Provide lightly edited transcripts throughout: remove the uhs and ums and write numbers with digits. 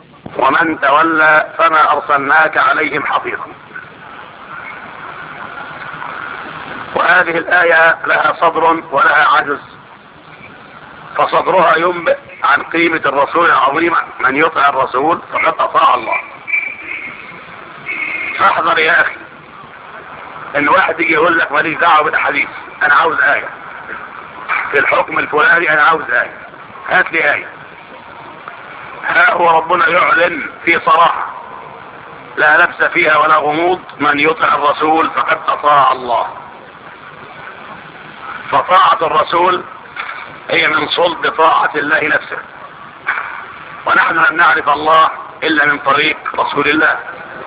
ومن تولى فما أرسلناك عليهم حفيظا. وهذه الآية لها صدر ولها عجز. فصدرها ينبئ عن قيمة الرسول العظيمة، من يطع الرسول فقد أطاع الله. فاحذر يا أخي ان واحد يجي يقول لك ماليش دعوة بالحديث، انا عاوز آية في الحكم الفلاني، انا عاوز آية، هات لي آية. ها هو ربنا يعلن في صراحة لا لبس فيها ولا غموض: من يطع الرسول فقد أطاع الله. فطاعة الرسول هي من صلب طاعة الله نفسه، ونحن لم نعرف الله إلا من طريق رسول الله.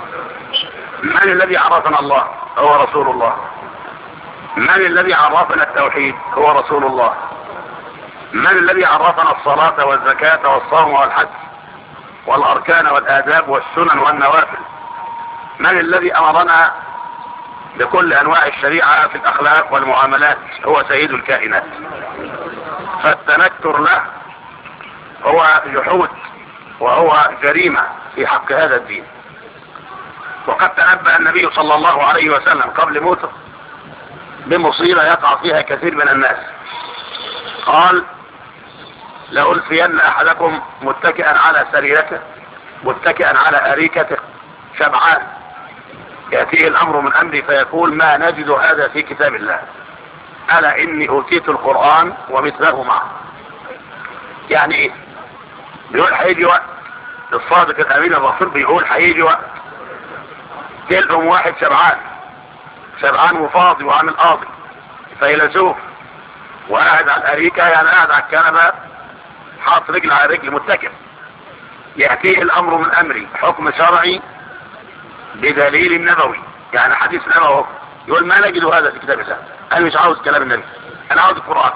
من الذي عرفنا الله؟ هو رسول الله. من الذي عرفنا التوحيد؟ هو رسول الله. من الذي عرفنا الصلاة والزكاة والصوم والحج والأركان والآداب والسنن والنوافل؟ من الذي أمرنا بكل أنواع الشريعة في الأخلاق والمعاملات؟ هو سيد الكائنات. فالتنكر له هو جحود وهو جريمة في حق هذا الدين. وقد تنبأ النبي صلى الله عليه وسلم قبل موته بمصيبة يقع فيها كثير من الناس. قال: لألفين أحدكم متكئا على سريرته متكئا على أريكته شبعان، يأتيه الأمر من أمري فيقول: ما نجد هذا في كتاب الله، ألا إني أوتيت القرآن ومثله معه. يعني إيه؟ بيقول هيجي وقت، الصادق الأمين الرسول بيقول هيجي وقت تلقم واحد شبعان وفاضي وعامل قاضي فيلسوف وقاعد على الأريكة، يعني قاعد على الكنبة حاط رجل على رجل متكئ، يأتيه الأمر من أمري، حكم شرعي بدليل نبوي، يعني حديث نبوي، يقول: ما نجد هذا في كتاب الله، أنا مش عاوز كلام النبي، أنا عاوز القرآن.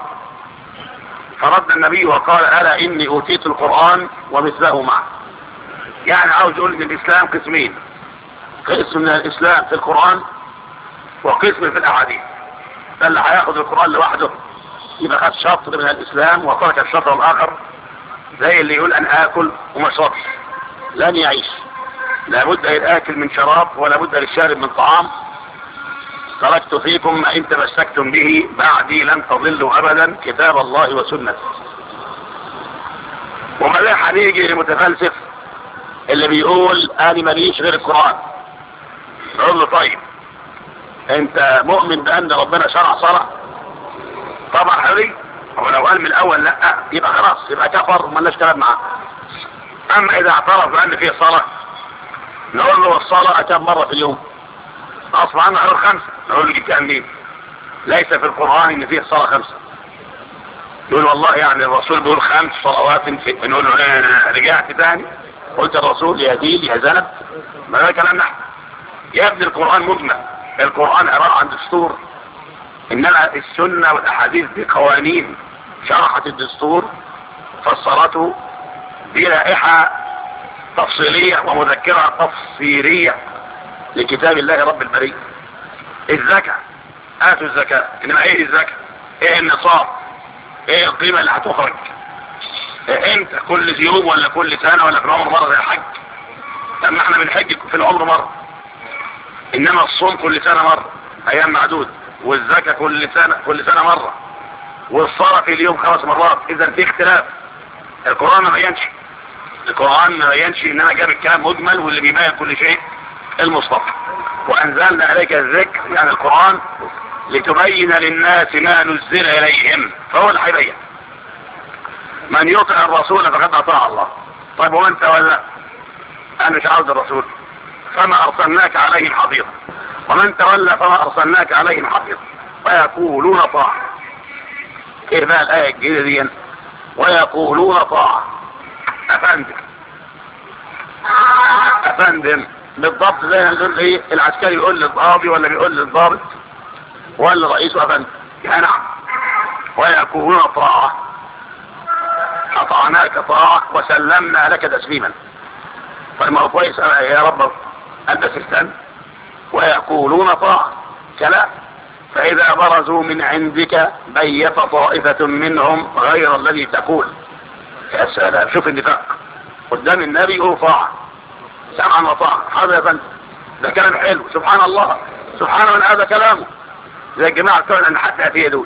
فرد النبي وقال: ألا إني أوتيت القرآن ومثله معه. يعني عاوز يقول إن الإسلام قسمين: قسم من الإسلام في القرآن وقسم في الأحاديث. فاللي هياخد القرآن لوحده يبقى خد شطر من الإسلام وترك الشطر الآخر، زي اللي يقول أنا آكل وما اشربش، لن يعيش. لابد للآكل من شراب ولابد للشارب من طعام. تركت فيكم ما إن تمسكتم به بعدي لن تضلوا أبدا، كتاب الله وسنته. وماذا هنيجي لمتفلسف اللي بيقول أنا ماليش غير القرآن؟ نقول له: طيب انت مؤمن بأن ربنا شرع صلاة؟ طبعا حري. ولو قال من الأول لا يبقى خلاص، يبقى كفر ومالناش كلام معاه. أما إذا اعترف بأن فيه صلاة نقول له: الصلاة كم مرة في اليوم؟ غصب عنه غير 5. نقول له: جبتها منين؟ ليس في القرآن إن فيه صلاة 5. يقول: والله يعني الرسول بيقول 5 صلوات في. نقول له: رجعت تاني قلت الرسول يا دين يا زنب؟ ما ده كلام نحن. يا ابن القرآن مجمل، القرآن عبارة عن دستور، إنما السنة والأحاديث دي قوانين شرحت الدستور، فصلته بلائحة تفصيلية ومذكرة تفصيلية لكتاب الله رب البرية. الزكاة، آتوا الزكاة، إنما إيه الزكاة؟ إيه النصاب؟ إيه القيمة اللي هتخرج؟ إيه إمتى؟ كل يوم ولا كل سنة ولا في العمر مرة زي الحج؟ لما احنا بنحج في العمر مرة، إنما الصوم كل سنة مرة أيام معدود، والزكاة كل سنة مرة، والصلاة في اليوم 5 مرات. إذا في اختلاف. القرآن ما بينش، إنما جاب الكلام مجمل، واللي بيبين كل شيء المصطفى. وأنزلنا عليك الذكر يعني القرآن لتبين للناس ما نزل إليهم، فهو اللي هيبين. من يطع الرسول فقد أطاع الله. طيب ومن تولى؟ أنا مش عاوز الرسول، فما أرسلناك عليهم حفيظا. ومن تولى فما أرسلناك عليهم حفيظا. ويقولون طاعة. كيف بقى الآية الجديدة دي؟ ويقولون طاعة. أفندم بالضبط زي ما نقول إيه، العسكري يقول للقاضي ولا بيقول للضابط ولا رئيسه أفندم. يا نعم. ويقولون طاعة، أطعناك طاعة وسلمنا لك تسليما. فما هو كويس يا رب أنت استنى. ويقولون طاعة كلام. فإذا برزوا من عندك بيت طائفة منهم غير الذي تقول. يا سلام، شوف النفاق. قدام النبي يقولوا طاعة، سمعا وطاعة. هذا يا فندم ده كلام حلو، سبحان الله، سبحان من هذا كلامه. زي الجماعة بتوع ان حتى اتيه دول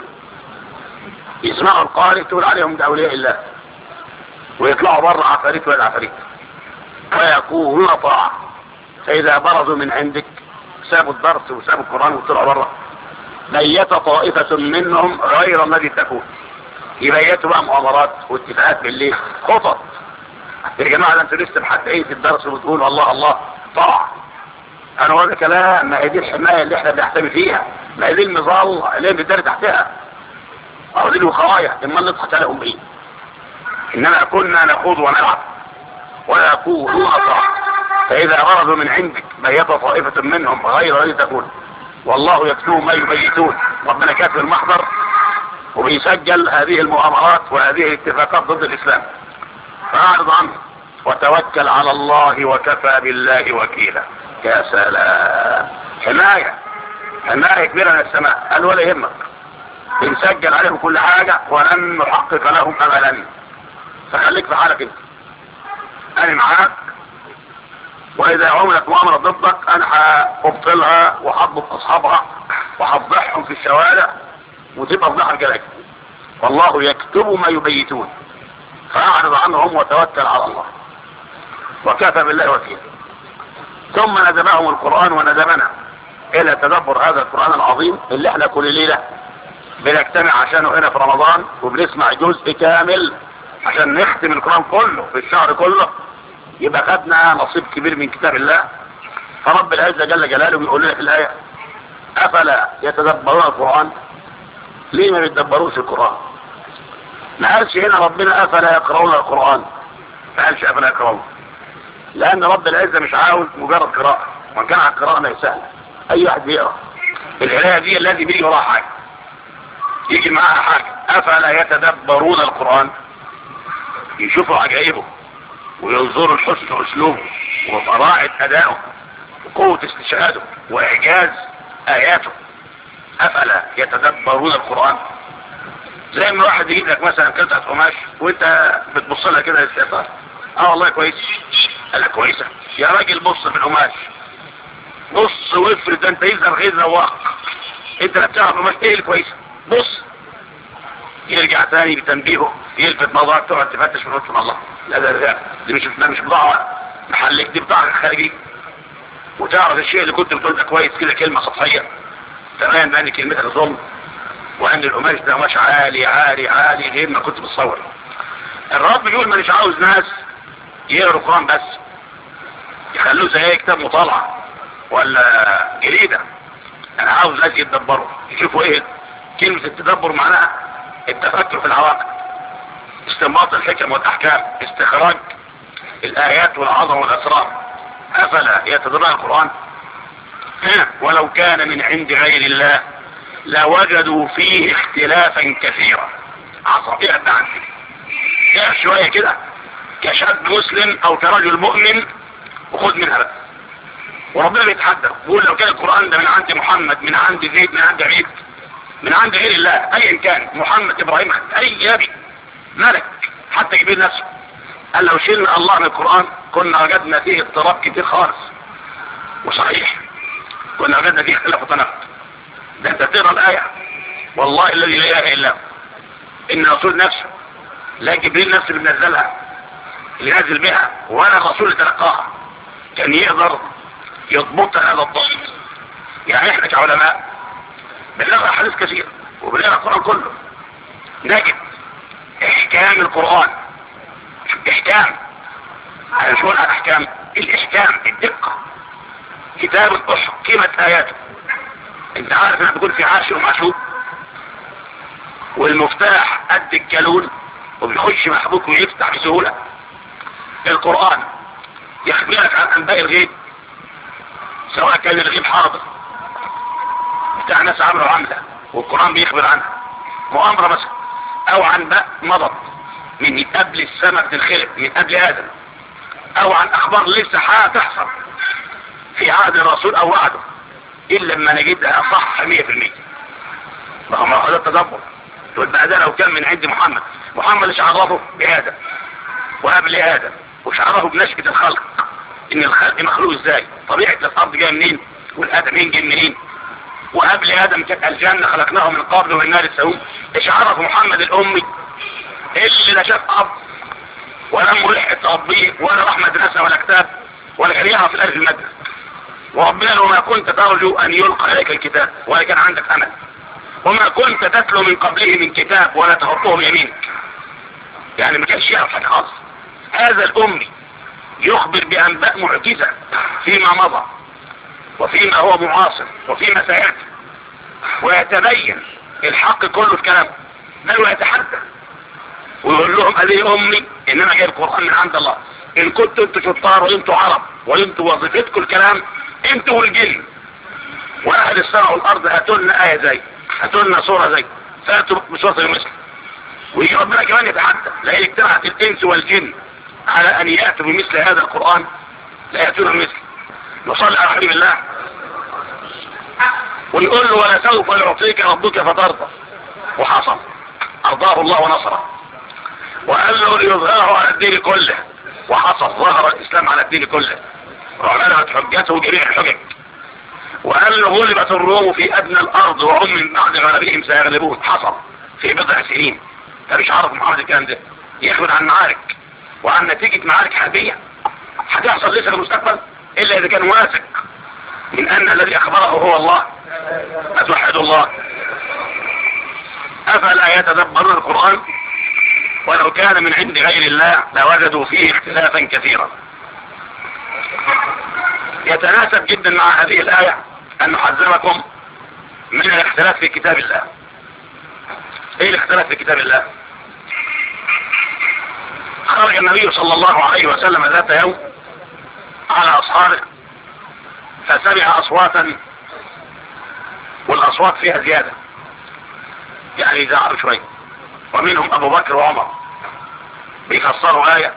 يسمعوا القارئ تقول عليهم ده اولياء الله، ويطلعوا بره عفاريت ولا عفاريت، فيقولون طاعة. فاذا برزوا من عندك سابوا الدرس وسابوا القرآن وطلعوا بره، بيت طائفة منهم غير الذي تكون. يبيتوا بقى مؤامرات واتفاقات بالليل، خطط. يا جماعة ده انتوا لسه محدقين في الدرس وبتقولوا الله الله طاعة. انا هذا كلام، ما هي دي الحماية اللي احنا بنحتمي فيها، ما هي دي المظلة اللي بتداري تحتها، او دي الوقاية اما نضحك عليهم ايه. انما كنا نخوض ونلعب ولا يقولون طاعة. فاذا برزوا من عندك بيت طائفة منهم غير الذي تكون والله يكتب ما يبيتون. ربنا كاتب المحضر وبيسجل هذه المؤامرات وهذه الاتفاقات ضد الاسلام. فاعرض عنه وتوكل على الله وكفى بالله وكيلا. يا سلام، حماية كبيرة من السماء. قال ولا يهمك، بنسجل عليهم كل حاجة ولن نحقق لهم أبدا، فخليك في حالك انت، انا معاك. واذا عملت مؤامرة ضدك انا هابطلها وهضبط اصحابها وهفضحهم في الشوارع وتبقى فضحها الجلاجل. والله يكتب ما يبيتون. فاعرض عنهم وتوكل على الله وكفى بالله وكيلا. ثم ندبهم القرآن وندبنا الى تدبر هذا القرآن العظيم اللي احنا كل ليلة بنجتمع عشانه هنا في رمضان، وبنسمع جزء كامل عشان نختم القرآن كله في الشهر كله، يبقى خدنا نصيب كبير من كتاب الله. فرب العزة جل جلاله بيقول لنا في الآية أفلا يتدبرون القرآن. ليه ما بيتدبروش القرآن؟ ما قالش هنا ربنا أفلا يقرؤون القرآن، ما قالش أفلا يقرؤون، لأن رب العزة مش عاوز مجرد قراءة، وإن كان على القراءة ما يسهل أي واحد بيقرأ. القراءة دي الذي بيجي وراها حاجة، يجي معاها حاجة. أفلا يتدبرون القرآن، يشوفوا عجائبه وينظروا الحسن أسلوبه وبراعة أدائه وقوة استشهاده وإعجاز آياته. أفلا يتدبرون القرآن. زي ما واحد يجيب لك مثلا قطعة قماش وانت بتبص لها كده للسيطرة، والله كويس، قال لك كويسة يا راجل، بص في القماش، بص وافرد، انت يظهر غير رواق، انت لا بتعرف قماش ايه الكويسة، بص. يرجع تاني بتنبيهه يلفت نظرك، تقعد تفتش من وجه الله، لا ده دي مش بضاعة محلك، دي بضاعة خارجي. وتعرف الشيء اللي كنت بتقول ده كويس كده كلمة سطحية تمام، بان كلمتك ظلم، وان القماش ده قماش عالي عالي عالي غير ما كنت بتصور. الرب بيقول مانيش عاوز ناس يقروا القرآن بس يخلوه زي كتاب مطالعة ولا جريدة، انا عاوز ناس يتدبروا يشوفوا ايه كلمة التدبر. معناها التفكر في العواقب، استنباط الحكم والاحكام، استخراج الايات والعظمة والاسرار. افلا يتدبرون القرآن. ولو كان من عند غير الله لوجدوا فيه اختلافا كثيرا. عصبية عندي اقف شوية كده كشاب مسلم او كرجل مؤمن وخذ منها بقى. وربنا بيتحدث بيقول لو كان القرآن ده من عند محمد، من عند زيد، من عند عيد، من عند غير الله ايا كان، محمد، ابراهيم، اي نبي، ملك، حتى جبريل نفسه، قال لو شلنا الله من القرآن كنا وجدنا فيه اضطراب كتير خالص. وصحيح كنا وجدنا فيه اختلاف وتناقض. ده انت تقرا الايه والله الذي لا اله الا هو ان الرسول نفسه لا جبريل نفسه اللي بنزلها اللي نازل بها ولا الرسول اللي تلقاها كان يقدر يضبط هذا الضبط. يعني احنا كعلماء بنقرا حديث كثير وبنقرا القرآن كله، نجد احكام القرآن، احكام على شو الاحكام، الاحكام، الدقة، كتاب احكمت اياته. انت عارف انه بيكون في عاشر ومعشوق والمفتاح قد الجالون وبيخش محبوك ويفتح بسهولة. القرآن يخبرك عن انباء الغيب، سواء كان الغيب حاضر بتاع ناس عملوا عملة والقرآن بيخبر عنها، مؤامرة مثلا، او عن بقى مضض من قبل السماء الخلق، من قبل آدم، او عن اخبار لسه هتحصل في عهد الرسول او وعده، الا لما نجدها صح 100%. ما هو ده التدبر. تقول بقى ده لو كان من عند محمد، محمد ايش عرفه بآدم وقبل آدم وشعره بنشأة الخلق، ان الخلق مخلوق ازاي، طبيعة الارض جايه منين، والادمين جاي منين، وقبل ادم كانت الجنة خلقناه من قبل والنار السوم. اشعاره محمد الامي اللي لا شاف اب ولا ملحق تربيه ولا راح مدرسة ولا كتاب ولا كان يعرف الالف المادة، وربنا له ما كنت ترجو ان يلقى اليك الكتاب ولا كان عندك امل، وما كنت تتلو من قبله من كتاب ولا تحطه بيمينك، يعني ما كانش يعرف حاجة خالص. هذا الامي يخبر بانباء معجزة فيما مضى وفيما هو معاصر وفيما سيأتي، ويتبين الحق كله في كلامه، بل ويتحدث ويقول لهم هذه امي انما جاي القرآن من عند الله، ان كنتوا انتوا شطار وانتوا عرب وانتوا وظيفتكم الكلام انتوا والجن واهل السماء والارض، هاتوا لنا آية زي، هاتوا لنا صورة زي، فاتوا بصورة المسلم. ويجي ربنا كمان يتحدث لئن اجتمعت الانس والجن على ان يأتوا بمثل هذا القرآن لا يأتون بمثل. نصلي على حبيب الله ويقول له ولسوف يعطيك ربك فترضى، وحصل ارضاه الله ونصره، وقال له ليظهره على الدين كله، وحصل ظهر الاسلام على الدين كله وعملت حجته جميع الحجج، وقال له غلبت الروم في ادنى الارض وهم من بعد غلبهم سيغلبون، حصل في بضع سنين. انت مش عارف محمد الكلام ده يخبر عن معارك وعن نتيجة معارك حربية هتحصل لسه في المستقبل الا اذا كان واثق من ان الذي اخبره هو الله. اتوحد الله. افلا يتدبرون القرآن ولو كان من عند غير الله لوجدوا فيه اختلافا كثيرا. يتناسب جدا مع هذه الآية أن نحذركم من الاختلاف في كتاب الله. ايه الاختلاف في كتاب الله؟ خرج النبي صلى الله عليه وسلم ذات يوم على أصحابه فسمع أصواتا، والأصوات فيها زيادة يعني زعلوا شوية، ومنهم أبو بكر وعمر بيفسروا آية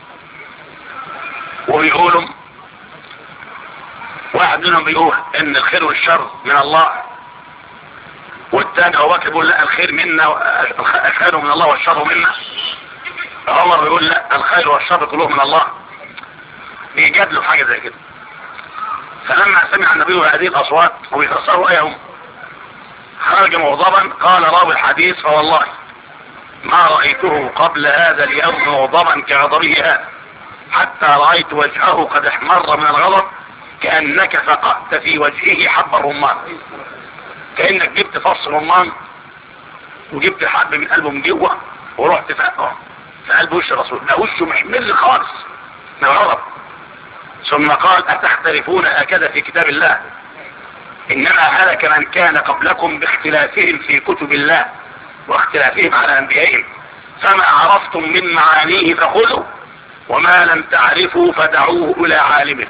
وبيقولوا، واحد منهم بيقول ان الخير والشر من الله، والثاني ابو بكر بيقول لا الخير منا، الخير من الله والشر منا. عمر بيقول لا الخير والشر كلهم من الله. بيجادلوا حاجه زي كده. فلما سمع النبي هذه الاصوات وبيفسروا ايهم خرج مغضبا. قال راوي الحديث فوالله ما رأيته قبل هذا اليوم مغضبا كغضبه هذا، حتى رأيت وجهه قد احمر من الغضب كأنك فقأت في وجهه حب الرمان، كأنك جبت فص رمان وجبت حب من قلبه من جوه ورحت فقه في قلب وش الرسول، ده وشه محمل خالص من الغضب. ثم قال أتختلفون هكذا في كتاب الله؟ إنما هلك من كان قبلكم باختلافهم في كتب الله واختلافهم على أنبيائهم، فما عرفتم من معانيه فخذوا وما لم تعرفوا فدعوه إلى عالمه.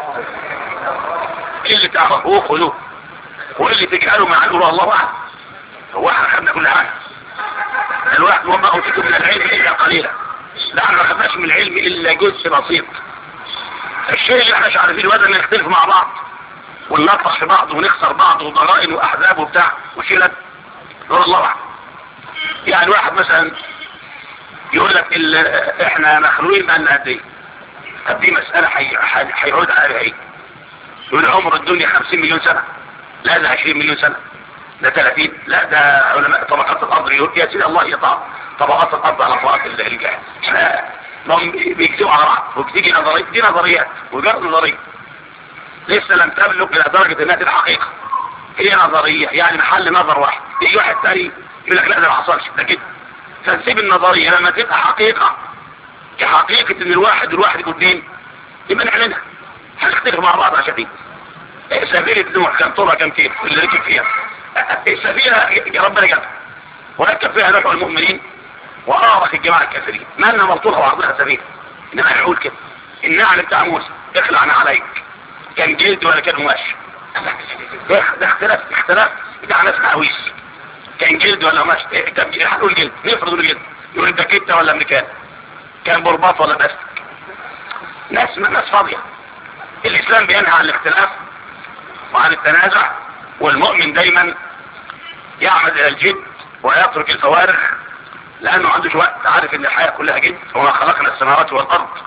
اللي تعرفوه خذوه واللي تجعلوا معلومة الله أعلم. هو احنا خدنا كل حاجة، الواحد وما أوتيتم من العلم إلا قليلا، لا احنا ما خدناش من العلم إلا جزء بسيط. الشيء اللي احنا مش عارفين الوزن نختلف مع بعض وننطح في بعض ونخسر بعض وضرائن وأحزاب وبتاع وشيلت نقول الله أعلم. يعني واحد مثلا يقول لك احنا مخلوقين بقالنا قد ايه؟ طب دي مسألة هيعود عليها ايه؟ يقول عمر الدنيا 50 مليون سنة، لا ده 20 مليون سنة، ده 30، لا ده علماء طبقات الأرض يقول يا سيدي الله يطع طبقات الأرض على طبقات الجهل. احنا بيكتبوا على بعض وبتيجي نظريات، دي نظريات وجرد نظرية لسه لم تبلغ إلى درجة انها تبقى حقيقة. هي نظرية يعني محل نظر واحد، يجي واحد تاني يقول لك لا ده ما حصلش ده كده، فنسيب النظرية لما تبقى حقيقة كحقيقة ان الواحد يكون اثنين يبقى نعلنها هنختلف مع بعض عشان دي. سفينة نوح كان طولها كام كيلو اللي ركب فيها؟ السفينة ربنا جابها وركب فيها نوح المؤمنين وأغرق الجماعة الكافرين، ما لنا مرطولها وعرضها سفينة. انما هنقول كده النعل بتاع موسى اخلعنا عليك كان جلد ولا كان قماش؟ ده اختلاف بتاع ناس مقاويس، كان جلد ولا قماش؟ هنقول جلد، نفرض نقول جلد، يقول ده كتة ولا امريكان، كان برباط ولا بلاستيك. ناس فاضية. الاسلام بينهى عن الاختلاف وعن التنازع، والمؤمن دايما يعمد الى الجد ويترك الفوارغ لانه ما عندوش وقت، عارف ان الحياة كلها جد. وما خلقنا السماوات والارض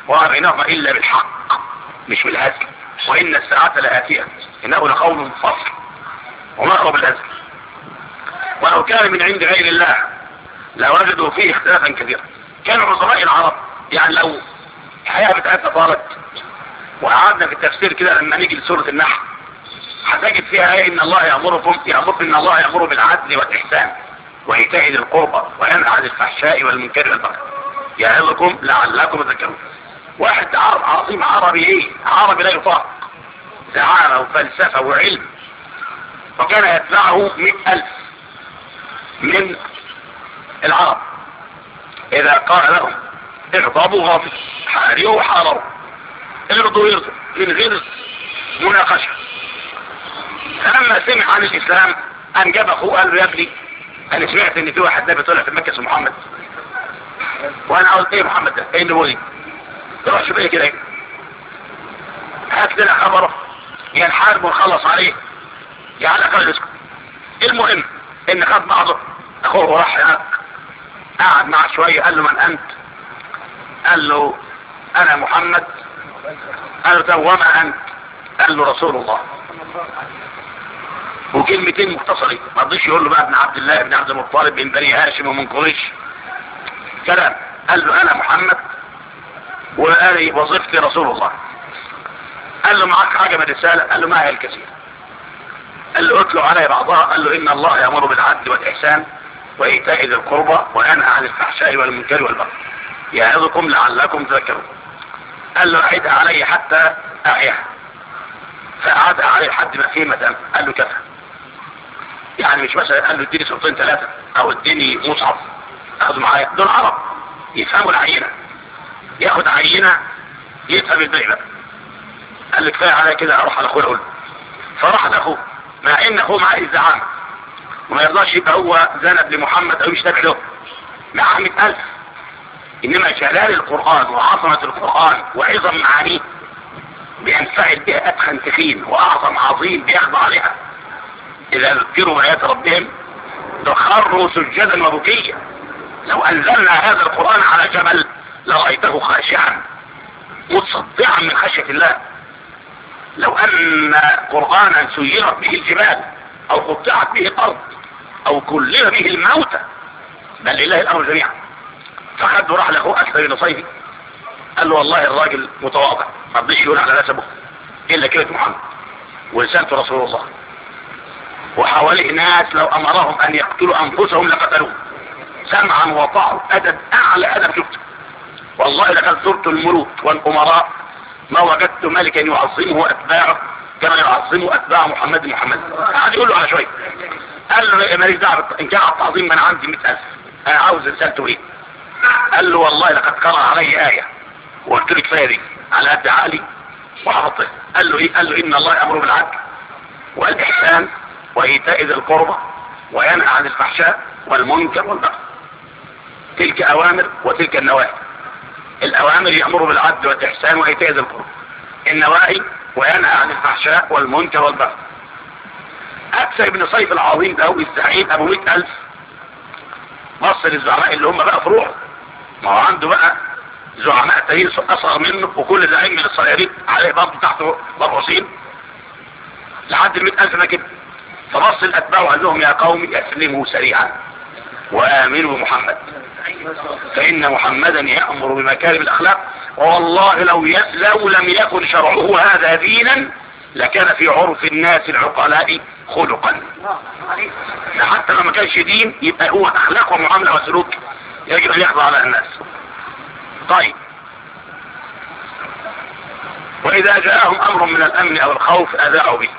وما بينهما الا بالحق مش بالهزل، وان الساعة لآتية انه لقول فصل وما هو بالهزل. ولو كان من عند غير الله لوجدوا فيه اختلافا كثيرا. كانوا عظماء العرب يعني لو الحياة بتاعتنا طالت وقعدنا في التفسير كده لما نيجي لسورة النحل هتجد فيها ايه؟ ان الله ان الله يأمر بالعدل والإحسان وإيتاء ذي القربى وينهى عن الفحشاء والمنكر والبغي يعظكم لعلكم تذكرون. واحد عظيم عربي ايه؟ عربي لا يطاق، زعامة وفلسفة وعلم، وكان يتبعه 100,000 من العرب. اذا قال لهم اغضبوا غاضب، حاريوا حاروا، ارضوا يرضوا من غير مناقشة. فلما سمع عن الاسلام انجب اخوه قال له يا ابني انا سمعت ان في واحد نبي طلع في مكة اسمه محمد، وانا قلت ايه محمد ده؟ ايه النبوة دي؟ تروح شوف ايه كده ايه؟ هات لنا خبره ينحارب ونخلص عليه يعني الاقل يسكت. المهم ان خد بعضه اخوه وراح هناك قعد معه شوية قال له من انت؟ قال له انا محمد. قال له طب وما انت؟ قال له رسول الله. وكلمتين مختصرين، ما رضيش يقول له بقى ابن عبد الله ابن عبد المطلب من بني هاشم ومن قريش كلام. قال له انا محمد وقال وظيفتي رسول الله. قال له معك حاجة من الرسالة؟ قال له ما هي الكثير. قال له اتلو علي بعضها. قال له ان الله يأمر بالعدل والإحسان وإيتاء ذي القربى وينهى عن الفحشاء والمنكر والبغي يعظكم لعلكم تذكرون. قال له اعيدها علي حتى اعيها. فأعادها عليه لحد ما فهمت. قال له كفى. يعني مش مثلا قال له اديني سورتين ثلاثة او اديني مصحف اخذ معايا، دول عرب يفهموا العينة، ياخد عينة يفهم الباقي بقى. قال لي كفايه عليا كده اروح على اخويا اقول. فراح لاخوه مع ان اخوه معاه الزعامه وما يرضاش يبقى هو ذنب لمحمد او يشتبه له، معاه 100,000. انما جلال القرآن وعظمة القرآن وعظم معانيه بينفعل بها ادخن تخين واعظم عظيم بيخضع عليها. اذا ذكروا بآيات ربهم خروا سجدا وبكيا. لو انزلنا هذا القرآن على جبل لرأيته خاشعا متصدعا من خشية الله. لو ان قرآنا سيرت به الجبال او قطعت به الارض او كلم به الموتى، بل لله الامر جميعا. فخد وراح لاخوه اسلم بن صيفي قال له والله الراجل متواضع ما رضيش يقول على نسبه الا كلمة محمد ورسالته رسول الله، وحواليه ناس لو امرهم ان يقتلوا انفسهم لقتلوه سمعا وطاعوا، ادب اعلى ادب شفته. والله لقد زرت الملوك والامراء ما وجدت ملكا يعظمه اتباعه كما يعظمه اتباع محمد. قاعد يقول له على شويه. قال له ماليش دعوه ان كان التعظيم من عندي 100,000 انا عاوز رسالته ايه؟ قال له والله لقد قرأ علي آية وقلت لك كفايه دي على قد عقلي وحفظتها. قال له ايه؟ قال له ان الله يأمر بالعدل والإحسان وإيتاء ذي القربى وينهى عن الفحشاء والمنكر والبغي. تلك أوامر وتلك النواهي. الأوامر يأمر بالعدل والإحسان وإيتاء ذي القربى، النواهي وينهى عن الفحشاء والمنكر والبغي. أكثر ابن صيف العظيم ده الزعيم أبو 100,000 مصر الزعماء اللي هم بقى فروع، ما هو عنده بقى زعماء تانيين أصغر منه وكل زعيم من الصيادين عليه برضه تحته مرعوصين لحد 100,000 ما كده. فبص الأتباع وقال لهم يا قوم اسلموا سريعا وآمنوا بمحمد فإن محمدا يأمر بمكارم الأخلاق، والله لو لم يكن شرعه هذا دينا لكان في عرف الناس العقلاء خلقا. حتى لما كانش دين يبقى هو أخلاق ومعاملة وسلوك يجب أن يخضع على الناس. طيب، وإذا جاءهم أمر من الأمن أو الخوف أذاعوا به.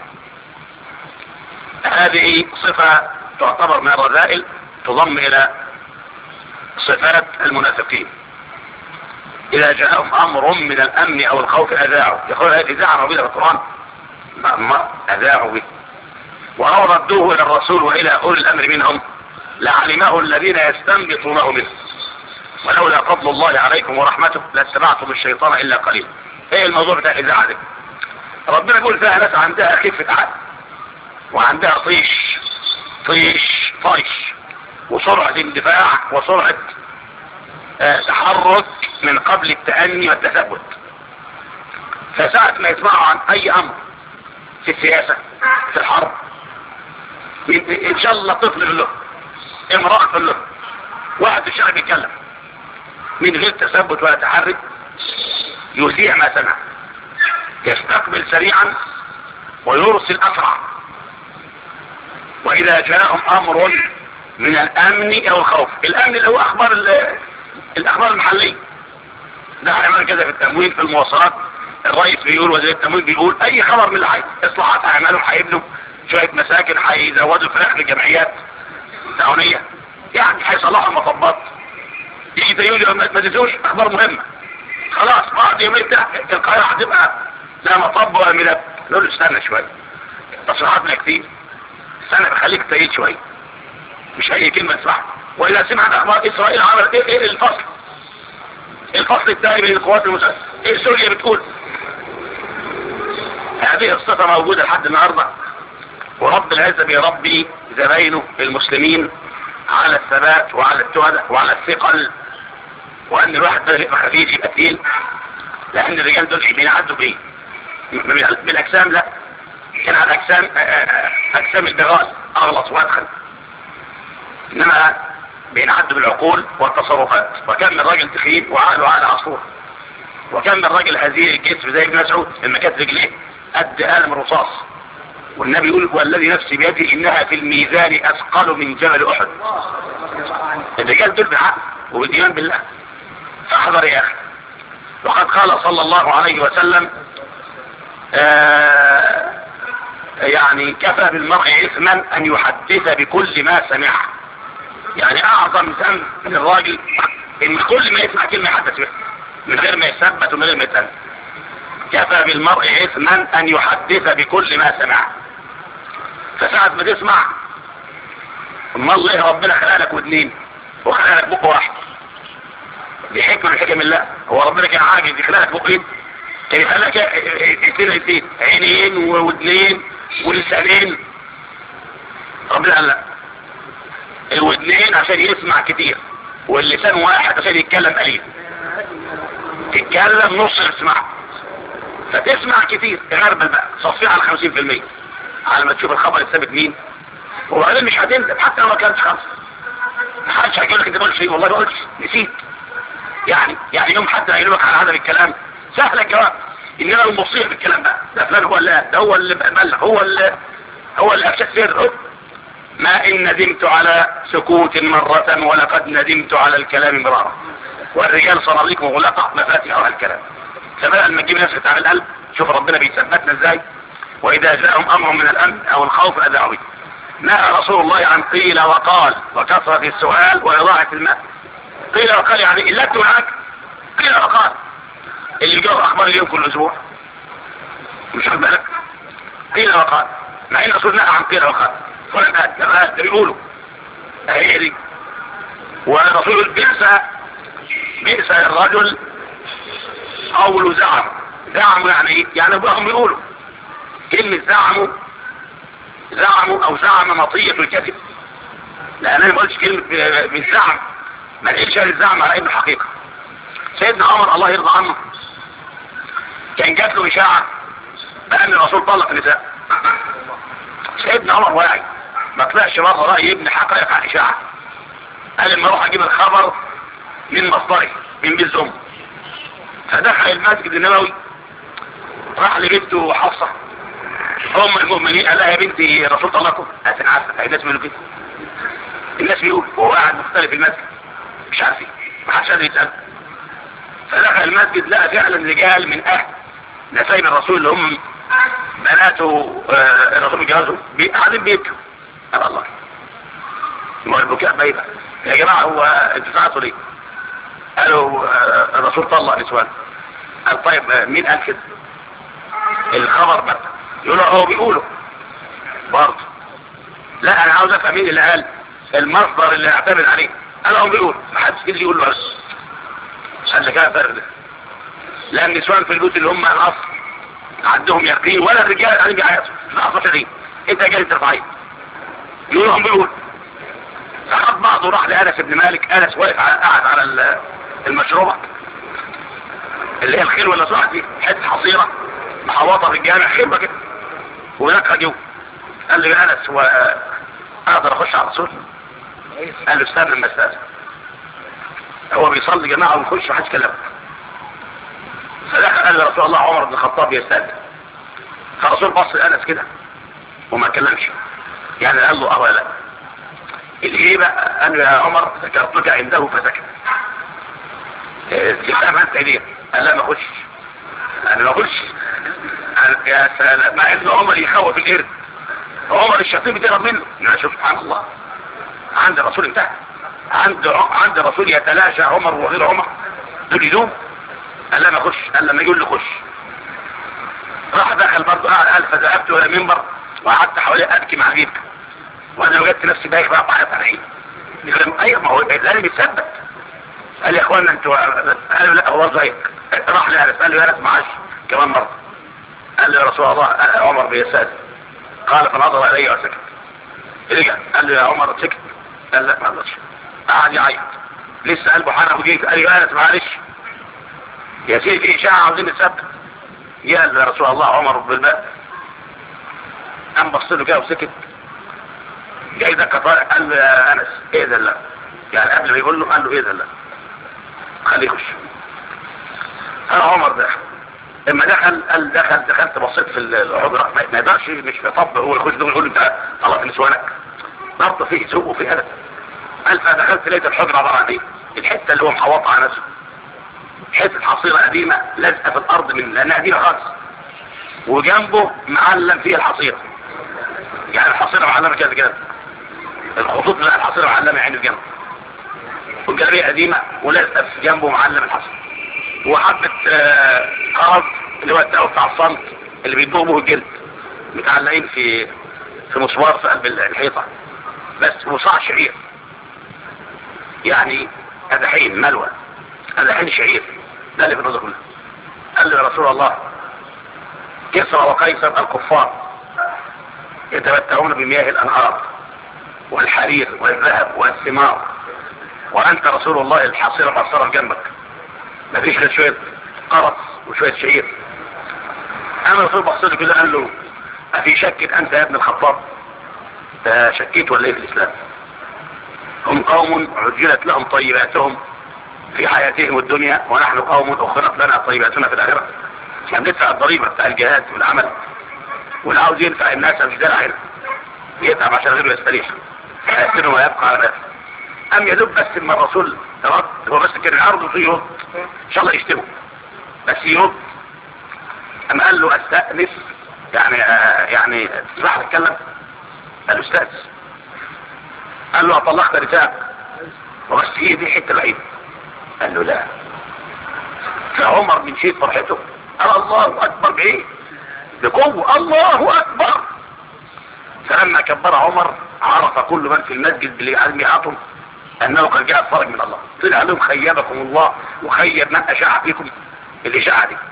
هذه صفة تعتبر من الرذائل تضم إلى صفات المنافقين. إذا جاءهم أمر من الأمن أو الخوف أذاعوا. يقول هذه إذاعة موجودة في القرآن، ما أذاعوا به. ولو ردوه إلى الرسول وإلى أولي الأمر منهم لعلمه الذين يستنبطونه منه ولولا فضل الله عليكم ورحمته لاتبعتم الشيطان إلا قليلا. ايه الموضوع بتاع الإذاعة دي؟ ربنا يقول فيها ناس عندها خفة عقل وعندها طيش وسرعة اندفاع وسرعة تحرك من قبل التأني والتثبت. فساعة ما يسمعوا عن اي امر في السياسة، في الحرب، ان شاء الله طفل له، امرأة له، واحد في الشارع بيتكلم من غير تثبت ولا تحرك، يذيع ما سمع، يستقبل سريعا ويرسل اسرع. واذا جاءهم امر من الامن او الخوف، الامن اللي هو الاخبار المحلية، ده هيعمل كذا في التموين، في المواصلات، الرئيس بيقول، وزير التموين بيقول، اي خبر من الحي، اصلاحات هيعملوا، هيبنوا شوية مساكن، هيزودوا فراخ لجمعيات تعاونية، يعني هيصلحوا المطبات، يجي يقول ما تدوش اخبار مهمة، خلاص بعد يومين القاهرة هتبقى لا مطب ولا ملاب. نقول له استنى شوية، تصريحاتنا كتير، استنى بخليك تأيد شوية، مش اي كلمة تسمعها. واذا سمعت اخبار اسرائيل عمل ايه الفصل الثاني بين القوات المسلحة، ايه سوريا بتقول. هذه الصفة موجودة لحد النهاردة، ورب العزة بيربي زباينه المسلمين على الثبات وعلى التهدى وعلى الثقل، وان الواحد ده يبقى خفيف يبقى تقيل، لان الرجال دول بينعدوا بايه؟ بالاجسام؟ لا، كان على اجسام البغال اغلط وادخل، انما بينعدوا بالعقول والتصرفات. وكان من راجل تخين وعقله عقل عصفور، وكان من راجل هزيل الجسم زي ابن مسعود لما كانت رجليه قد قلم الرصاص، والنبي يقول والذي نفسي بيده انها في الميزان اثقل من جبل احد. الرجال دول بالعقل وبالايمان بالله. فاحذر يا اخي. وقد قال صلى الله عليه وسلم يعني كفى بالمرء اثما ان يحدث بكل ما سمع. يعني اعظم ذنب من الراجل ان كل ما يسمع كلمه يحدث بها من غير ما يثبت ومن غير ما يتأنى. كفى بالمرء اثما ان يحدث بكل ما سمع. فساعة ما تسمع، اما الله ربنا خلق لك ودنين وخلق لك بق واحد، دي حكمة من حكم الله. هو ربنا كان عاجز يخلق لك بقين؟ كان يخلق لك اثنين، عينين وودنين ولسانين. ربنا قال لا، الودنين عشان يسمع كتير، واللسان واحد عشان يتكلم قليل. تتكلم نص تسمع، فتسمع كتير غربل بقى، صفيها على 50% على ما تشوف الخبر الثابت مين. وبعدين مش هتندم حتى لو ما كانش خمسة، محدش هيقول لك انت ما قلتش شيء، والله ما قلتش، نسيت. يعني يوم حد هيقول على هذا الكلام سهل الجواب، انما المصير بالكلام ده فلان هو اللي ده هو اللي بلغ، هو اللي افشت سر. ما ان ندمت على سكوت مرة ولقد ندمت على الكلام مرارا، والرجال صناديق مغلقة مفاتيحها الكلام. فبدأ لما تجيب نفسك على القلب، شوف ربنا بيثبتنا ازاي. واذا جاءهم امر من الامن او الخوف اذاعوا به. نهى رسول الله عن قيل وقال وكثرة السؤال واضاعة الماء. قيل وقال يعني اللت معاك، قيل وقال اللي بيجاوب اخبار اليوم كل اسبوع، مش خد بالك؟ قيل وقال، مع ان الرسول نهى عن قيل وقال، فلان بيقولوا هي دي. والرسول بئس الرجل قول زعموا يعني ايه؟ يعني ابوهم يقولوا كلمة زعموا او زعم مطية الكذب. لا انا ما قلتش كلمة بالزعم، ما لقيتش الزعم على انه حقيقة. سيدنا عمر الله يرضى عنه كان جات له اشاعة بان الرسول طلق النساء. سيدنا عمر واعي، ما طلعش مرة رأي يبني حقائق عن اشاعة. قال لما اروح اجيب الخبر من مصدره من بيت امه. فدخل المسجد النبوي، راح لبنته حفصة ام المؤمنين، قال لها يا بنتي الرسول طلقكم. قالت انا عارفه. الناس بيقولوا كده، الناس بيقولوا، وهو قاعد مختلف في المسجد مش عارفين، ما حدش قادر يسأل. فدخل المسجد لقى فعلا رجال من اهل نسايب الرسول اللي هم بناته الرسول جوازه قاعدين بيبكوا. قال الله، ما البكاء بايبه يا جماعه، هو انتوا ساعتوا ليه؟ قالوا الرسول طلق نسوان. قال طيب مين قال كده؟ الخبر بقى يقولوا هو بيقولوا برضه. لا انا عاوز افهم مين اللي قال، المصدر اللي اعتمد عليه. قال هو بيقول، ما حدش كده يقول له بس. قال لك فرق ده، لان النسوان في البيوت اللي هم الاصل عندهم يقين، ولا الرجال قاعدين بيعيطوا في لحظه دي انت جاي ترفعين. يقول لهم بيقول. فخد بعضه راح لانس بن مالك. انس واقف قاعد على المشروبة اللي هي الخلوة اللي صاحت دي، حته حصيرة محوطة في الجامع خلوة كده، وهناك رجل قال لي يا انس اقدر اخش على الرسول؟ قال له استنى لما استاذن، هو بيصلي جماعة ويخش محدش كلمه. فدخل قال لي رسول الله عمر بن الخطاب يستاذن. فالرسول بص لانس كده وما كلمش، يعني قال له ولا لا. الايه بقى؟ قال له يا عمر ذكرتك عنده فسكت. تفهم انت ليه؟ قال لا ما اخش. انا ما اخش. يا سلام، مع ان عمر يخوف القرد، عمر الشياطين بتهرب منه. انا شوف سبحان الله، عند الرسول انتهى، عند الرسول يتلاشى عمر وغير عمر دول يدوم. قال لا ما اخش. قال لما يقول له خش. راح دخل برضه قال فذهبت الى المنبر وقعدت حواليه ابكي مع بيبكي، وانا وجدت نفسي بايخ بقى بعيط على عيني. ايوه ما هو لازم يتثبت. قال يا اخوانا انتوا، قالوا لا هو زيك. راح لانس قال له يا انس معاش كمان مره. قال له يا رسول الله عمر بيسال. قال فنظر الي وسكت. رجع قال له يا عمر سكت. قال لا ما اقدرش. قعد يعيط لسه قلبه حنق وجيت. قال له يا انس معلش يا سيدي في اشاعه عاوزين نثبت. قال يا رسول الله عمر بالباب. قام بص له كده وسكت. جاي ده كطارق قال له يا انس ايه ده؟ لا يعني قبل ما يقول له قال له ايه ده؟ لا خليه يخش. انا عمر دخل. لما دخل قال دخلت بصيت في الحجره، ما يقدرش مش بيطبق هو يخش ده ويقول انت طلعت نسوانك، ضبط فيه سوق وفيه هدف. قال فدخلت لقيت الحجره عباره عن ايه؟ الحته اللي هو محوطها على نفسه، حته حصيره قديمه لازقه في الارض من لانها قديمه خالص، وجنبه معلم فيها الحصيره، يعني الحصيره معلمه كده الخطوط بتاع الحصيره معلمه يعني في جنبه، والجلابيه قديمه ولازقه في جنبه معلم الحصيره، وحبه خرز اللي هو التقوى بتاع الصمت اللي بيضربه الجلد متعلقين في مسمار في قلب الحيطه بس، وصاع شعير يعني قدحين ملوى، قدحين شعير، ده اللي في النظر كله. قال له يا رسول الله كسرى وقيصر الكفار يتمتعون بمياه الانهار والحرير والذهب والثمار، وانت رسول الله الحصيره مقصره جنبك مفيش غير شويه قرص وشويه شعير. اما الرسول بص له كده قال له افي شك انت يا ابن الخطاب؟ شكيت ولا ايه في الاسلام؟ هم قوم عجلت لهم طيباتهم في حياتهم الدنيا، ونحن قوم اخرت لنا طيباتنا في الاخره. احنا بندفع الضريبه بتاع الجهاد والعمل، واللي عاوز ينفع الناس مش دلع هنا، يتعب عشان غيره يستريح، هيحسنه ويبقى على نفسه. ام يدب بس اما الرسول رد، هو بس كان العرض فيه يرد ان شاء الله يشتمه بس يرد. ام قال له استأنس يعني تسمح تتكلم؟ قال له استأنس. قال له اطلقت رسالك وبس هي دي حته بعيده؟ قال له لا. فعمر من شيء فرحته قال الله اكبر بايه؟ بقوه الله اكبر. فلما كبر عمر عرف كل من في المسجد اللي قاعدين بيعاطهم انه قد جاء فرج من الله، طلع لهم خيبكم الله وخيب من اشاع فيكم الاشاعه دي.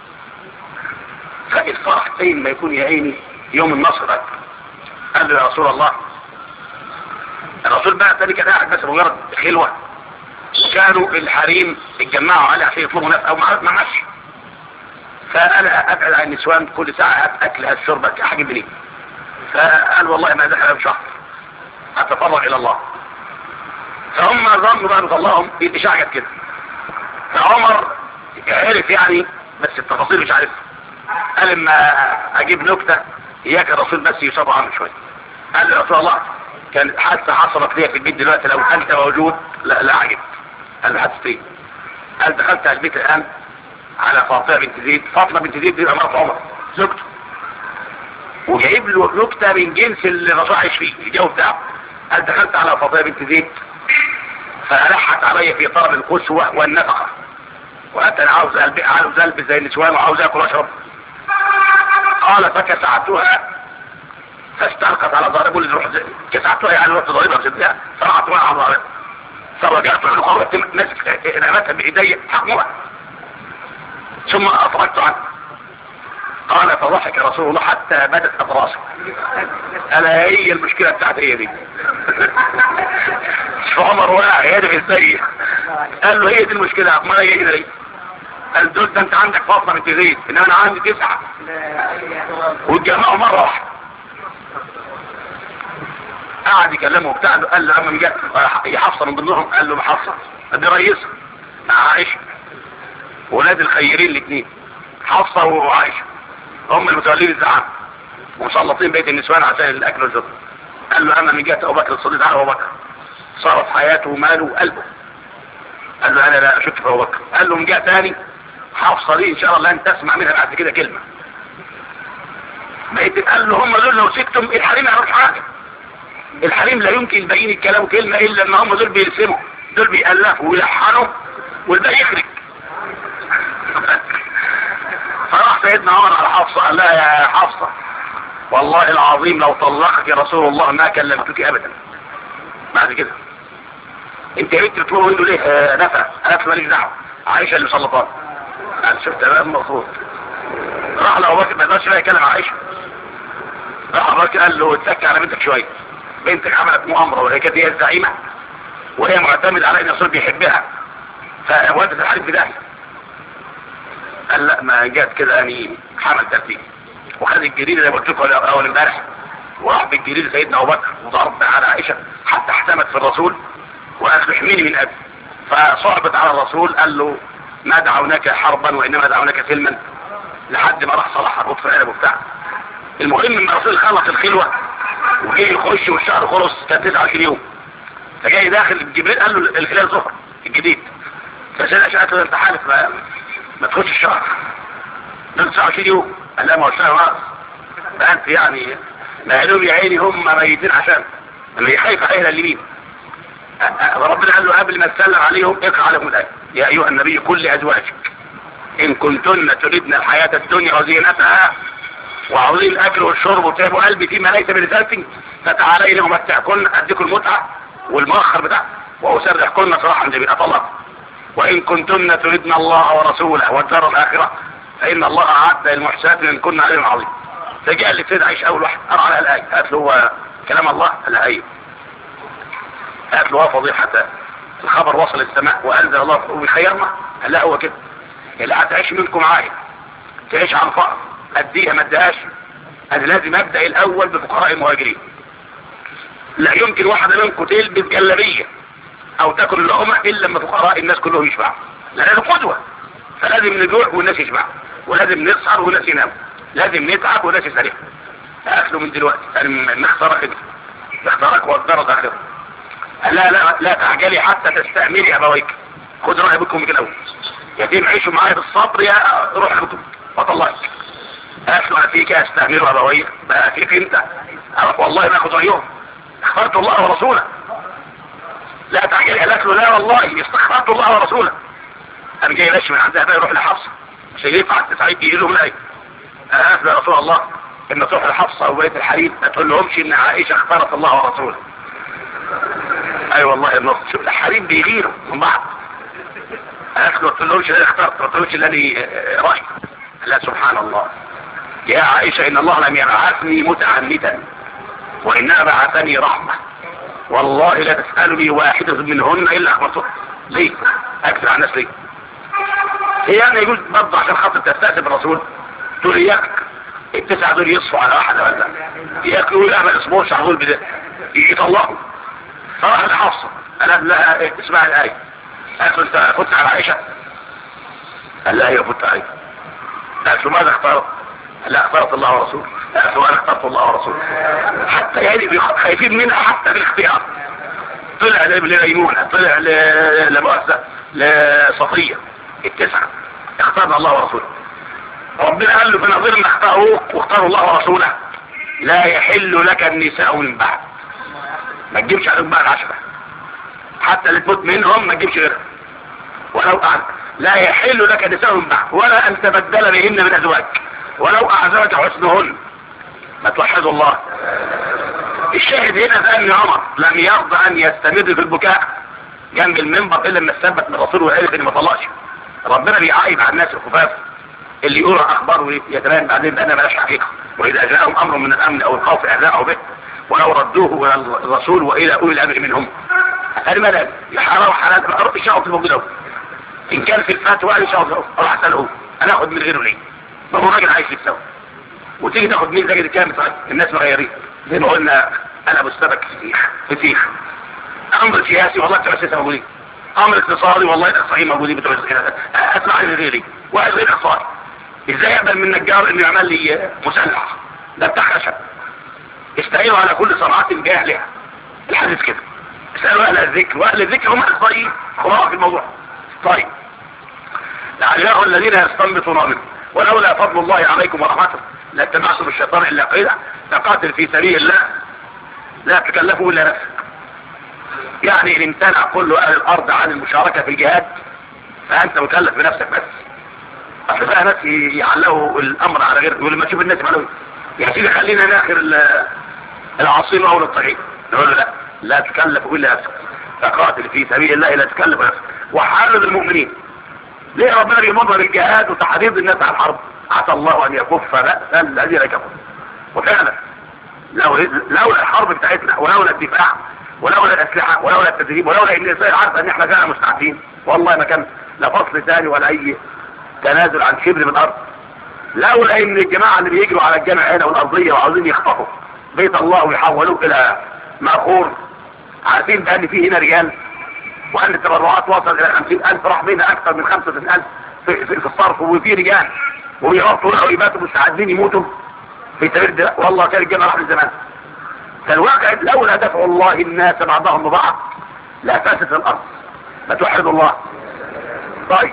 فالفرح فين ما يكون يا عيني يوم النصر ده. قال له يا رسول الله، الرسول بقى تاني كان قاعد بس مجرد خلوه، كانوا الحريم اتجمعوا عليه عشان يطلبوا ناس او ما ماشي، فانا ابعد عن النسوان كل ساعه اكل الشرب احجب لي. فقال والله ما دخل بشهر اتفرغ الى الله. فهم ظنوا بقى بطلعهم الاشاعه كده. فعمر عرف يعني بس التفاصيل مش عارف. قال اما اجيب نكته اياك الرسول بس يصاب عنه شويه. قال له يا رسول الله كانت حادثه حصلت لي في البيت دلوقتي لو انت موجود لا عجب. قال له حادثه ايه؟ قال دخلت على البيت الان على فاطمه بنت زيد. فاطمه بنت زيد دي مرات عمر زوجته، وجايب له نكته من جنس اللي الرسول عايش فيه الجو بتاعه. قال دخلت على فاطمه بنت زيد فألحت علي في طلب القسوة والنفقة، وأنت أنا عاوز ألبس زي النسوان وعاوز أكل وأشرب. قال فكسعتها فاستلقت على ضاربه اللي نروح كسعتها يعني رحت ضاربها بسدها فرعت معها على ضاربها فرجعت الخوات مسك رمتها بإيدي حقمها ثم أفرجت عنه. قال فضحك رسول الله حتى بدت اطراسه. انا هي المشكلة بتاعتي هي دي. عمر واقع يدفع ازاي؟ قال له هي دي المشكلة، ما هي كده ليه؟ قال دول ده انت عندك فاطمة بنت زيد، انما انا عندي 9 والجماعة مرة واحدة. قعد يكلمه وبتاع، قال له لما جاء يا حفصة من ضمنهم، قال له حفصة دي رئيسة عائشة، ولاد الخيرين الاثنين حفصة وعائشة هم المتولين الزعام ومسلطين بيت النسوان عشان الاكل والزبط. قال له اما من جهة ابو بكر الصديق على ابو بكر صارت حياته وماله وقلبه. قال له انا لا اشك في ابو بكر. قال له من جهة ثاني حفصة دي ان شاء الله لن تسمع منها بعد كده كلمة. قال له هم دول لو سكتم الحريم يعرف حاجة. الحريم لا يمكن يبين الكلام كلمة الا ان هم دول بيرسموا، دول بيألفوا ويلحنوا والباقي يخرج. فراح سيدنا عمر على حفصة قال لها يا حفصة والله العظيم لو طلقك يا رسول الله ما كلمتك ابدا بعد كده. انت يا بنت بتقولوا انه ليه نفع؟ انا ماليش دعوه، عائشه اللي مسلطانه. انا شفت بقى المفروض. راح لابو بكر ما يقدرش بقى يكلم عائشه. راح ابو بكر قال له اتك على بنتك شويه، بنتك عملت مؤامره وهي كانت هي الزعيمه وهي معتمده على ان الرسول بيحبها فودت الحريم في داهيه. قال لا ما جات كده اني حمل ترتيب وخد الجريده اللي قلت لكم اول امبارح وراح بالجريده سيدنا ابو بكر وضرب على عائشه حتى احتمت في الرسول وقالت له احميني من ابي. فصعبت على الرسول قال له ما دعوناك حربا وانما دعوناك سلما، لحد ما راح صلاح الربط في القلب وبتاع. المهم ان الرسول خلص الخلوه وجاي يخش والشهر خلص كان 29 يوم. فجاي داخل جبريل قال له الهلال ظهر الجديد. فسيدنا عائشه قالت له انت حالف ما تخش الشهر دول 29 يوم. قال لا ما هو الشهر ناقص بقى انت يعني مالهم يا عيني هم ميتين عشان اللي خايف عليها اليمين. ربنا قال له قبل ما تسلم عليهم اقرا عليهم الايه يا ايها النبي كل ازواجك ان كنتن تريدن الحياه الدنيا وزينتها وعاوزين الاكل والشرب وتعب قلبي فيما ليس برسالتي فتعالين امتعكن اديكم المتعه والمؤخر بتاعها واسرحكن صراحا جميلا. طلق. وان كنتن تريدن الله ورسوله والدار الاخره فان الله اعد للمحسنات من كن اجر عظيم. فجاء اللي سيد عائشه اول واحد قرا على الايه قالت له هو كلام الله؟ قال لها ايوه. قالت له فضيحة الخبر وصل السماء وانزل الله ويخيرنا. قال لا هو كده اللي هتعيش منكم معايا تعيش عن فقر اديها ما اديهاش. انا لازم ابدا الاول بفقراء المهاجرين. لا يمكن واحده منكم تلبس جلابيه او تاكل اللقمه الا لما فقراء الناس كلهم يشبعوا، لان قدوه. فلازم نجوع والناس يشبعوا، ولازم نسهر والناس يناموا، لازم نتعب والناس يسرحوا. اكلوا من دلوقتي يعني نختارك انت نختارك والدرجه اخره. لا تعجلي حتى تستأمري ابويك. خد رأي ابوكم من الاول يتيم عيشوا معايا بالصبر يا روح خدوا وطلعك. قالت له فيك استأمر ابويك بقى فيك انت والله ما اخذ رأيهم اخترت الله ورسوله. لا تعجلي. قالت له لا والله استخرت الله ورسوله. قام جاي لش من عندها بقى يروح لحفصه مش ينفع تسعيد يجي لهم الايه. قالت له يا رسول الله ان تروح لحفصه او بيت الحريم ما تقول لهمش ان عائشه اختارت الله ورسوله. اي والله النص شوف الحريم بيغيروا من بعض. قالت له ما تقولهمش لا اخترت ما تقولهمش لا لي راي. لا سبحان الله يا عائشه ان الله لم يبعثني متعمدا وانما بعثني رحمه والله لا تسالني واحده منهن الا اخبرته. ليه؟ اكثر على الناس ليه؟ هي يعني يقول برضه عشان خاطر تستأذن بالرسول تقول اياك التسعه دول يصفوا على واحده ولا ياكلوا لا ما يصبوش على طول يطلقوا. فراح لحفصه قال لها اسمع الايه. قالت له انت فت على عائشه؟ قال لها ايوه فت عليها. قالت له ماذا اختارت؟ قال لها اختارت الله ورسوله. قالت له انا اخترت الله ورسوله. حتى يعني خايفين منها حتى بالاختيار. طلع لميمونه طلع لمؤسسه لصفيه التسعه اختارنا الله ورسوله. ربنا قال له بنظير ما اختاروك واختاروا الله ورسوله لا يحل لك النساء من بعد. ما تجيبش عليهم بقى 10 حتى اللي تموت منهم ما تجيبش غيرها ولو لا يحل لك النساء من بعد ولا ان تبدل بهن من ازواج ولو اعجبك حسنهن. ما توحدوا الله. الشاهد هنا في ان عمر لم يرضى ان يستمر في البكاء جنب المنبر الا لما استثبت من الرسول وعرف ان ما طلقش. ربنا بيعايب على الناس الخفاف اللي يقول اخبار ويتبين بعدين بان ملاش حقيقه، واذا جاءهم امر من الامن او الخوف اذاعوا به ولو ردوه الى الرسول والى اولي الامر منهم. هذا ما يحرروا حلال اروح يشاور في الموجود، ان كان في الفتوى يشاور اروح اساله انا اخذ من غيره ليه؟ ما هو راجل عايش يتسوى وتيجي تاخد مين زي كام؟ طيب الناس مغيرين زي ما قلنا. انا بستبك فسيخ امر سياسي والله بتوع السياسه موجودين، امر اقتصادي والله الاقتصاديين موجودين بتوع السياسه. اسمع من غيري واحد غير اقتصادي ازاي يقبل من نجار انه يعمل لي مسلح؟ ده بتاع خشب. استعينوا على كل صنعات باهلها، الحديث كده. اسالوا اهل الذكر، واهل الذكر هم الاخطائيين خلاص في الموضوع. طيب لعله الذين يستنبطون منه ولولا فضل الله عليكم ورحمته لاتبعتم الشيطان الا قليلا. فقاتل في سبيل الله لا تكلفوا الا نفسك. يعني ان امتنع كل اهل الارض عن المشاركه في الجهاد فانت مكلف بنفسك بس. اصل بقى ناس يعلقوا الامر على غير، ولما تشوف الناس يعملوا يا سيدي خلينا ناخر العصير اول الطريق، نقول له لا تكلف الا نفسك. فقاتل في سبيل الله لا تكلف نفسك وحارب المؤمنين. ليه ربنا بيمر بالجهاد وتحريض الناس على الحرب؟ عسى الله ان يكف بأس الذين كفروا. وفعلا لولا الحرب بتاعتنا ولولا الدفاع ولولا الاسلحه ولولا التدريب ولولا ان الانسان عارف ان احنا كنا مستعدين والله ما كان لا فصل ثاني ولا اي تنازل عن شبر من الارض. لولا ان الجماعه اللي بيجروا على الجامع هنا والارضيه وعاوزين يخطفوا بيت الله ويحولوه الى مأخور، عارفين بان فيه هنا رجال وان التبرعات وصل الى 50,000 راح بينا اكثر من 65,000 في الصرف، وفي رجال وبيغطوا ويباتوا مستعدين يموتوا في سبيل الدماء. والله كان الجامع راح من زمان. فالواقع لولا دفع الله الناس بعضهم ببعض لا فاسد الارض. ما توحد الله. طيب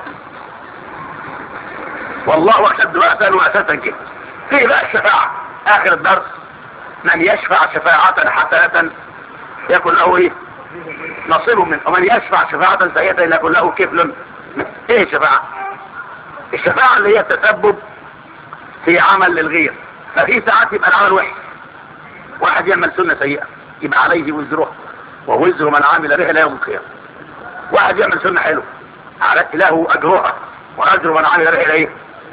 والله اشد بأسا واساسا كده. في بقى الشفاعة اخر الدرس، من يشفع شفاعة حسنة يكون له ايه؟ نصيب منه، ومن يشفع شفاعة سيئة يكون له كفل. ايه الشفاعة؟ الشفاعة اللي هي التسبب في عمل للغير. ففي ساعات يبقى العمل وحش، واحد يعمل سنة سيئة يبقى عليه وزره ووزر من عامل بها الى يوم القيامة. واحد يعمل سنة حلوة له اجرها واجر من عامل بها اليه.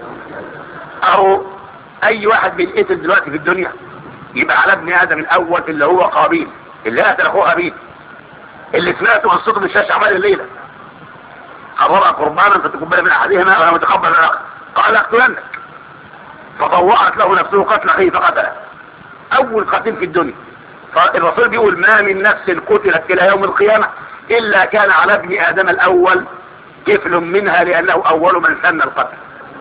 او اي واحد بيتقتل دلوقتي في الدنيا يبقى على ابن ادم الاول اللي هو قابيل اللي قتل اخوه هابيل، اللي سمعته قصته من الشاشه عمال الليله قرر قربانا فتقبل من احدهما ولا متقبل من الاخر قال اقتلنك، فطوعت له نفسه قتل اخيه فقتله. اول قتيل في الدنيا. فالرسول بيقول ما من نفس قتلت الى يوم القيامه الا كان على ابن ادم الاول كفل منها لانه اول من سن القتل.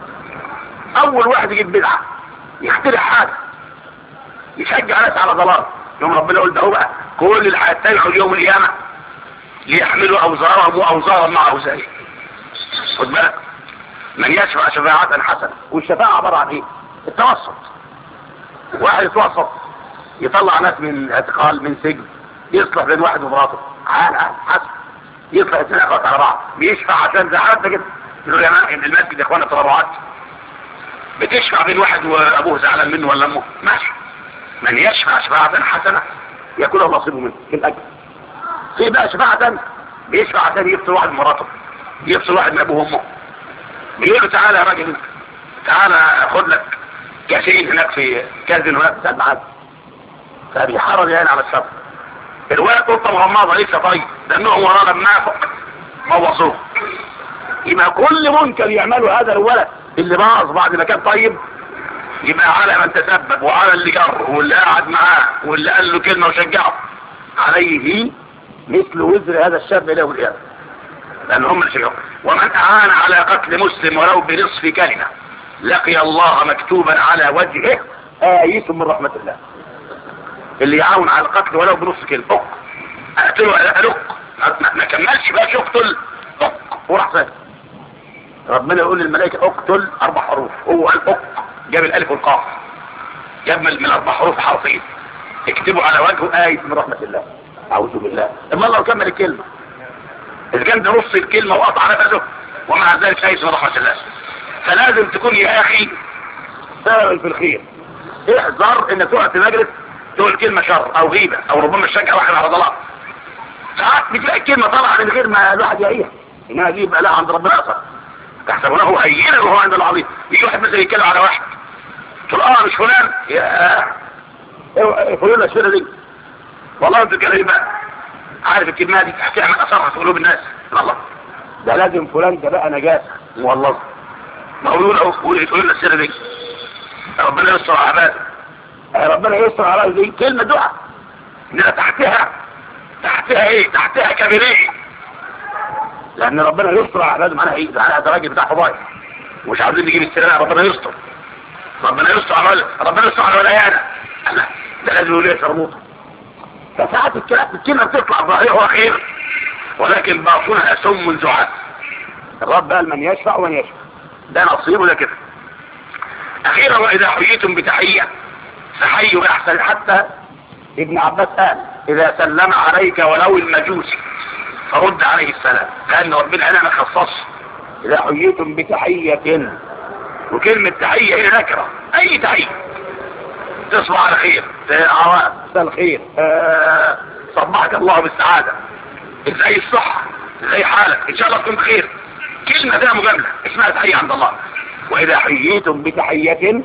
اول واحد يجيب بدعه يخترع حاجه يشجع ناس على ضلال، يوم ربنا يقول ده هو بقى كل اللي هيتبعوا يوم القيامه ليحملوا اوزارهم واوزارا مع اوزارهم. خد بالك، من يشفع شفاعة حسنة. والشفاعة عبارة عن ايه؟ التوسط. واحد يتوسط يطلع ناس من اعتقال من سجن، يصلح بين واحد ومراته عال حسن، يصلح اثنين اخوات على بعض، بيشفع عشان زي حالتنا كده يقول يا جماعه ابن المسجد يا اخوانا تبرعات، بتشفع بين واحد وابوه زعلان منه ولا امه، ماشي. من يشفع شفاعة حسنة يكون له نصيبه منه في الاجر. في بقى شفاعة تانية بيشفع عشان يفصل واحد من مراته، يفصل واحد من ابوه وامه، يقول له تعالى يا راجل تعالى خد لك كاشين هناك في كازن هناك سد عاد، فبيحرر يعني على الشر. الولد قطه مغمضه لسه طيب دمهم وراه لما نافق بوظوه. يبقى كل منكر يعمله هذا الولد اللي باظ بعد ما كان طيب يبقى على من تسبب وعلى اللي جر واللي قاعد معاه واللي قال له كلمه وشجعه عليه مثل وزر هذا الشاب له القيامه، لان هم اللي شجعوا. ومن اعان على قتل مسلم ولو بنصف كلمه لقي الله مكتوبا على وجهه آية من رحمة الله. اللي يعاون على القتل ولو بنص كلمة اقتله ألق ما كملش بقى اقتل وراح فاهم. ربنا يقول للملائكة اقتل 4 حروف، هو قال اق جاب الالف والقاف، جاب من 4 حروف حرفين، اكتبوا على وجهه آية من رحمة الله. اعوذ بالله. اما الله كمل الكلمة اذا كان ده نص الكلمة وقطع نفسه ومع ذلك آية من رحمة الله. فلازم تكون يا اخي سبب في الخير. احذر انك تقعد في مجلس تقول كلمة شر او غيبة او ربما تشجع واحد على ضلال. ساعات بتلاقي الكلمة طالعة من غير ما الواحد يعيها، انها دي يبقى لها عند ربنا اثر. تحسبونه هينا وهو عند العظيم. يجي واحد مثلا يتكلم على واحد تقول مش فلان، يا فلان الاسئله دي والله انت الكلام بقى عارف الكلمه دي تحكيها من اثرها في قلوب الناس. الله ده لازم فلان ده بقى نجاسه والله. ما قولوا لنا السيره دي ربنا يستر على عباده، ربنا يستر على دي كلمه دعاء انها تحتها ايه؟ تحتها كبيريه، لان ربنا يستر على عباده. معناها ايه؟ ده راجل بتاع فضايح مش عاوزين نجيب السيره. ربنا يستر، ربنا يستر على ولايانا. ده لازم يقول ايه شرموطه. فساعة الكلمة بتطلع ظاهرها خير ولكن باطنها سم زعاف. الرب قال من يشفع ومن يشفع، ده نصيبه ده كده. اخيرا واذا حييتم بتحية فحيوا باحسن. حتى ابن عباس قال اذا سلم عليك ولو المجوسي فرد عليه السلام، لان ربنا هنا ما خصصش اذا حييتم بتحية، وكلمة تحية هي نكرة. اي تحية تصبح على خير، مساء الخير، صبحك الله بالسعادة، ازاي الصحة، ازاي حالك، ان شاء الله تكون بخير. كلمة فيها مجاملة اسمها تحية عند الله. واذا حييتم بتحية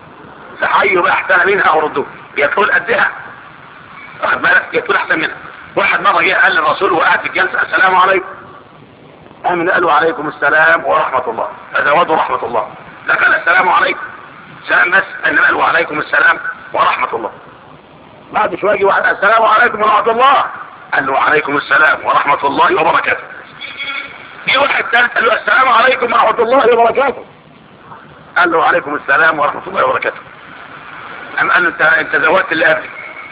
فحيوا باحسن منها او ردوها. يقول قدها واخد بالك، يقول احسن منها. واحد مرة جه قال للرسول وقعد في الجلسة السلام عليكم، امن قالوا عليكم السلام ورحمة الله، فزودوا رحمة الله. لا قال السلام عليكم سلام بس، انما قالوا عليكم السلام ورحمة الله. بعد شوية جه واحد السلام عليكم ورحمة الله، قال له عليكم السلام ورحمة الله وبركاته. جه واحد ثالث قال له السلام عليكم ورحمة الله وبركاته، قال له عليكم السلام ورحمة الله وبركاته. قام قال له انت زودت اللي قبلي،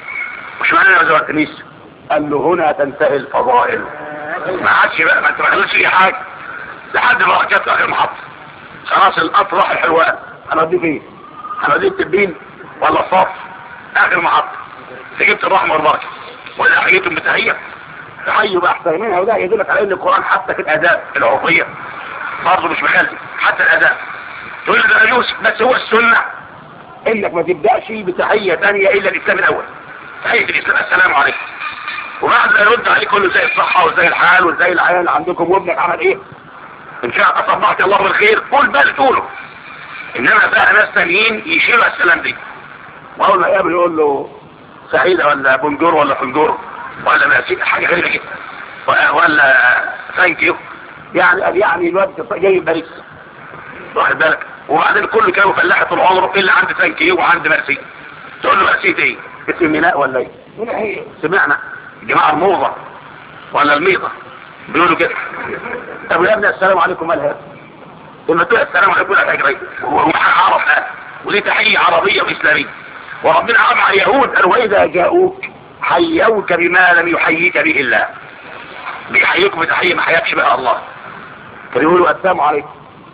مش معنى انا ما زودتنيش. قال له هنا تنتهي الفضائل، ما عادش بقى، ما انت ما خليتش اي حاجه لحد ما ركبت اخر محطه. خلاص القطر راح الحلوان، هنوديه فين؟ هنوديه التبين ولا الصف؟ اخر محطه جبت الرحمه والبركه. واذا حييتم بتحيه تحيوا باحسن منها. وده يدلك على ان القران حتى في الاداب العرفيه برضه مش مخلي، حتى الاداب تقول له ده يوسف، بس هو السنه انك ما تبداش بتحيه ثانيه الا الاسلام الاول. تحيه الاسلام السلام عليكم، وبعد ما يرد عليك كله زي الصحه وزي الحال وزي العيال عندكم وابنك عمل ايه، ان شاء الله صبحك الله بالخير، قول بقى اللي تقوله. انما بقى ناس ثانيين يشيلوا السلام دي، واول ما يقابل يقول له سعيده ولا بونجور ولا فنجور ولا ماسك حاجه غريبه جدا ولا ثانك يو، يعني الواد جاي باريس واخد بالك. وبعدين كله كانوا فلاحه طول عمره الا عند ثانك يو وعند ميرسي. تقول له ميرسي ايه؟ اسم ميناء ولا ايه؟ ميناء سمعنا الجماعه الموضه ولا الميضه بيقولوا كده. طب يا ابني السلام عليكم مال هذا؟ لما تقول السلام عليكم لا تجري وعرف هذا، ودي تحيه عربيه واسلاميه. وربنا عرف على اليهود قال واذا جاءوك حيوك بما لم يحييك به الله. بيحييكم بتحيه ما حياكش بها الله. فبيقولوا السلام عليكم،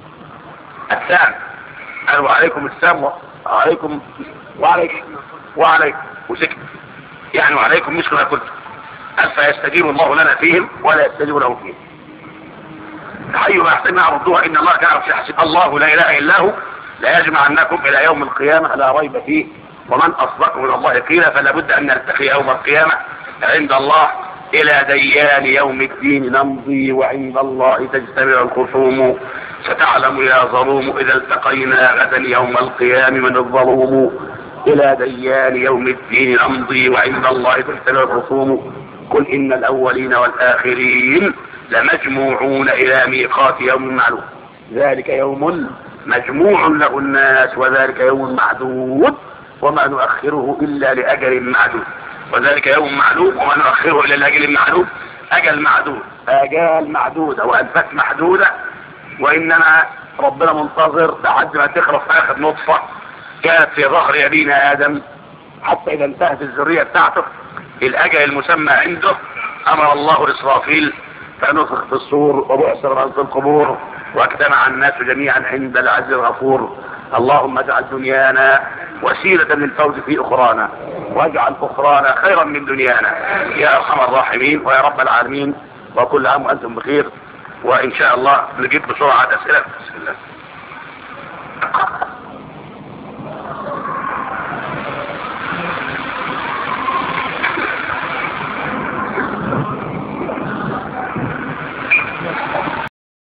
السلام قالوا عليكم السلام وعليكم وعليكم وسكت، يعني وعليكم مثل ما كنت. قال فيستجيب الله لنا فيهم ولا يستجيب لهم فيهم. تحيوا باحسن منها ردوها ان الله كان يحسب الله لا اله الا هو لا يجمعنكم الى يوم القيامه لا ريب فيه ومن اصدق من الله قيلا. فلا بد ان نلتقي يوم القيامه عند الله الى ديان يوم الدين نمضي وعند الله تجتمع الخصوم. ستعلم يا ظلوم اذا التقينا غدا يوم القيام من الظلوم. الى ديان يوم الدين نمضي وعند الله تجتمع الخصوم. قل ان الاولين والاخرين لمجموعون الى ميقات يوم معلوم. ذلك يوم مجموع له الناس وذلك يوم معدود وما نؤخره الا لاجل معدود. وذلك يوم معلوم وما نؤخره الا لاجل معدود. اجل معدود، اجال معدوده وانفاس محدوده، وانما ربنا منتظر لحد ما تخرج اخر نطفه كانت في ظهر ابينا ادم، حتى اذا انتهت الذريه بتاعته الاجل المسمى عنده امر الله اسرافيل فنفخ في الصور وبعثر من في القبور واجتمع الناس جميعا عند العز الغفور. اللهم اجعل دنيانا وسيلة للفوز في اخرانا واجعل اخرانا خيرا من دنيانا يا ارحم الراحمين ويا رب العالمين. وكل عام وانتم بخير. وان شاء الله نجيب بسرعة اسئلة. بسم الله.